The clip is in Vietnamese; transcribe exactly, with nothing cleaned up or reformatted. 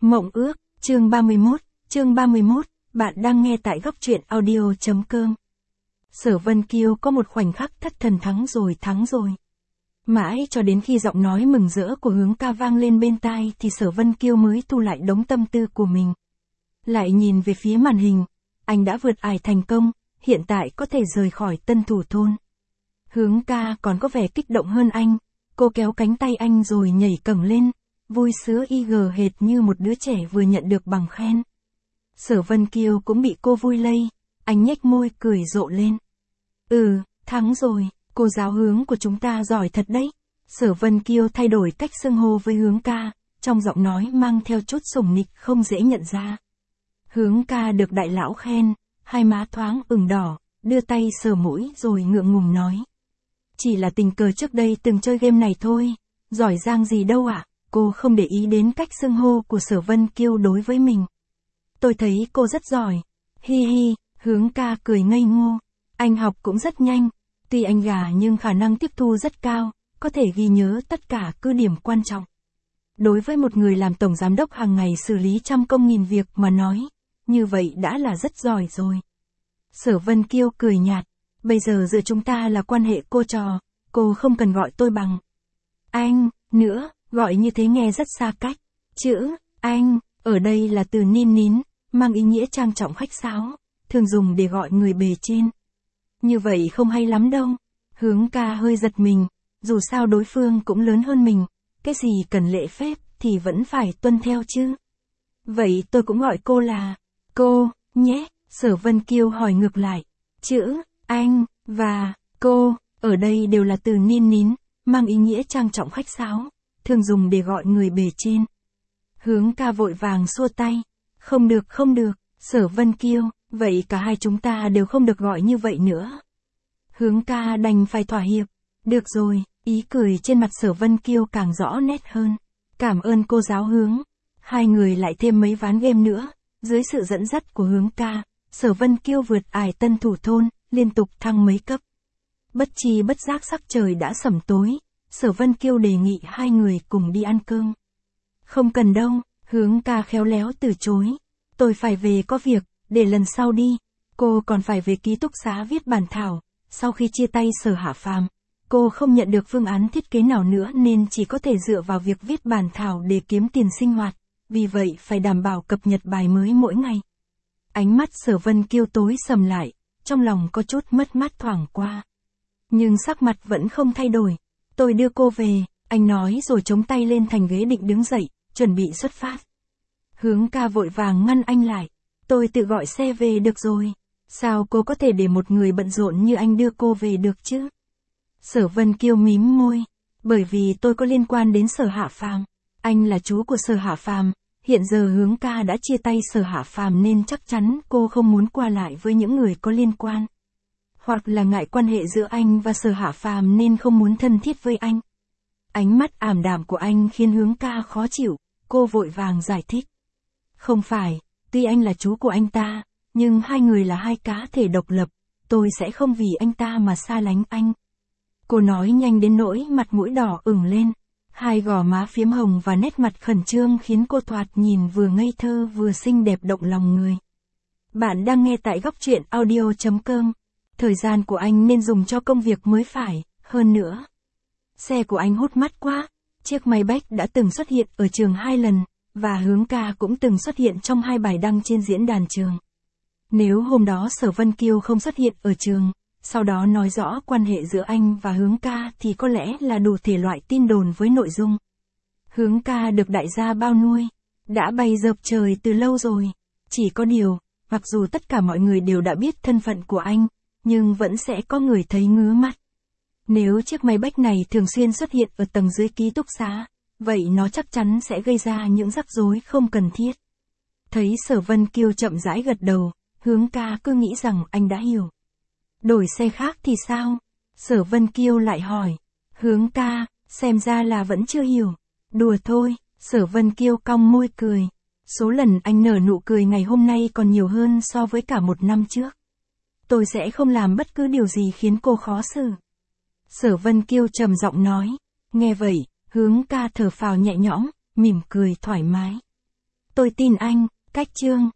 Mộng ước, chương ba mươi mốt, chương ba mươi mốt, bạn đang nghe tại góc truyện audio.com. Sở Vân Kiêu có một khoảnh khắc thất thần thắng rồi thắng rồi. Mãi cho đến khi giọng nói mừng rỡ của Hướng Ca vang lên bên tai thì Sở Vân Kiêu mới thu lại đống tâm tư của mình. Lại nhìn về phía màn hình, anh đã vượt ải thành công, hiện tại có thể rời khỏi Tân Thủ Thôn. Hướng Ca còn có vẻ kích động hơn anh, cô kéo cánh tay anh rồi nhảy cẫng lên, vui sướng y gờ hệt như một đứa trẻ vừa nhận được bằng khen. Sở Vân Kiêu cũng bị cô vui lây, anh nhếch môi cười rộ lên. Ừ, thắng rồi, cô giáo Hướng của chúng ta giỏi thật đấy. Sở Vân Kiêu thay đổi cách xưng hô với Hướng Ca, trong giọng nói mang theo chút sủng nịch không dễ nhận ra. Hướng Ca được đại lão khen, hai má thoáng ửng đỏ, đưa tay sờ mũi rồi ngượng ngùng nói. Chỉ là tình cờ trước đây từng chơi game này thôi, giỏi giang gì đâu ạ. À? Cô không để ý đến cách xưng hô của Sở Vân Kiêu đối với mình. Tôi thấy cô rất giỏi. Hi hi, Hướng Ca cười ngây ngô. Anh học cũng rất nhanh. Tuy anh gà nhưng khả năng tiếp thu rất cao, có thể ghi nhớ tất cả cứ điểm quan trọng. Đối với một người làm tổng giám đốc hàng ngày xử lý trăm công nghìn việc mà nói, như vậy đã là rất giỏi rồi. Sở Vân Kiêu cười nhạt. Bây giờ giữa chúng ta là quan hệ cô trò, cô không cần gọi tôi bằng anh nữa. Gọi như thế nghe rất xa cách. Chữ anh ở đây là từ nín nín, mang ý nghĩa trang trọng khách sáo, thường dùng để gọi người bề trên. Như vậy không hay lắm đâu. Hướng Ca hơi giật mình, dù sao đối phương cũng lớn hơn mình, cái gì cần lễ phép thì vẫn phải tuân theo chứ. Vậy tôi cũng gọi cô là cô nhé. Sở Vân Kiêu hỏi ngược lại. Chữ anh và cô ở đây đều là từ nín nín, mang ý nghĩa trang trọng khách sáo, thường dùng để gọi người bề trên. Hướng Ca vội vàng xua tay. Không được không được, Sở Vân Kiêu, vậy cả hai chúng ta đều không được gọi như vậy nữa. Hướng Ca đành phải thỏa hiệp. Được rồi, ý cười trên mặt Sở Vân Kiêu càng rõ nét hơn. Cảm ơn cô giáo Hướng. Hai người lại thêm mấy ván game nữa. Dưới sự dẫn dắt của Hướng Ca, Sở Vân Kiêu vượt ải Tân Thủ Thôn, liên tục thăng mấy cấp. Bất chi bất giác sắc trời đã sẩm tối. Sở Vân Kiêu đề nghị hai người cùng đi ăn cơm. Không cần đâu, Hướng Ca khéo léo từ chối. Tôi phải về có việc, để lần sau đi. Cô còn phải về ký túc xá viết bản thảo. Sau khi chia tay Sở Hạ Phàm, cô không nhận được phương án thiết kế nào nữa nên chỉ có thể dựa vào việc viết bản thảo để kiếm tiền sinh hoạt. Vì vậy phải đảm bảo cập nhật bài mới mỗi ngày. Ánh mắt Sở Vân Kiêu tối sầm lại, trong lòng có chút mất mát thoảng qua. Nhưng sắc mặt vẫn không thay đổi. Tôi đưa cô về, anh nói rồi chống tay lên thành ghế định đứng dậy, chuẩn bị xuất phát. Hướng Ca vội vàng ngăn anh lại. Tôi tự gọi xe về được rồi. Sao cô có thể để một người bận rộn như anh đưa cô về được chứ? Sở Vân Kiêu mím môi. Bởi vì tôi có liên quan đến Sở Hạ Phàm. Anh là chú của Sở Hạ Phàm. Hiện giờ Hướng Ca đã chia tay Sở Hạ Phàm nên chắc chắn cô không muốn qua lại với những người có liên quan. Hoặc là ngại quan hệ giữa anh và Sở Hạ Phàm nên không muốn thân thiết với anh. Ánh mắt ảm đạm của anh khiến Hướng Ca khó chịu, cô vội vàng giải thích. Không phải, tuy anh là chú của anh ta, nhưng hai người là hai cá thể độc lập, tôi sẽ không vì anh ta mà xa lánh anh. Cô nói nhanh đến nỗi mặt mũi đỏ ửng lên, hai gò má phiếm hồng và nét mặt khẩn trương khiến cô thoạt nhìn vừa ngây thơ vừa xinh đẹp động lòng người. Bạn đang nghe tại góc truyện audio.com. Thời gian của anh nên dùng cho công việc mới phải, hơn nữa. Xe của anh hút mắt quá, chiếc Maybach đã từng xuất hiện ở trường hai lần, và Hướng Ca cũng từng xuất hiện trong hai bài đăng trên diễn đàn trường. Nếu hôm đó Sở Vân Kiêu không xuất hiện ở trường, sau đó nói rõ quan hệ giữa anh và Hướng Ca thì có lẽ là đủ thể loại tin đồn với nội dung. Hướng Ca được đại gia bao nuôi, đã bay dợp trời từ lâu rồi. Chỉ có điều, mặc dù tất cả mọi người đều đã biết thân phận của anh, nhưng vẫn sẽ có người thấy ngứa mắt. Nếu chiếc Maybach này thường xuyên xuất hiện ở tầng dưới ký túc xá, vậy nó chắc chắn sẽ gây ra những rắc rối không cần thiết. Thấy Sở Vân Kiêu chậm rãi gật đầu, Hướng Ca cứ nghĩ rằng anh đã hiểu. Đổi xe khác thì sao? Sở Vân Kiêu lại hỏi. Hướng Ca, xem ra là vẫn chưa hiểu. Đùa thôi, Sở Vân Kiêu cong môi cười. Số lần anh nở nụ cười ngày hôm nay còn nhiều hơn so với cả một năm trước. Tôi sẽ không làm bất cứ điều gì khiến cô khó xử. Sở Vân Kiêu trầm giọng nói. Nghe vậy, Hướng Ca thở phào nhẹ nhõm, mỉm cười thoải mái. Tôi tin anh, cách chương.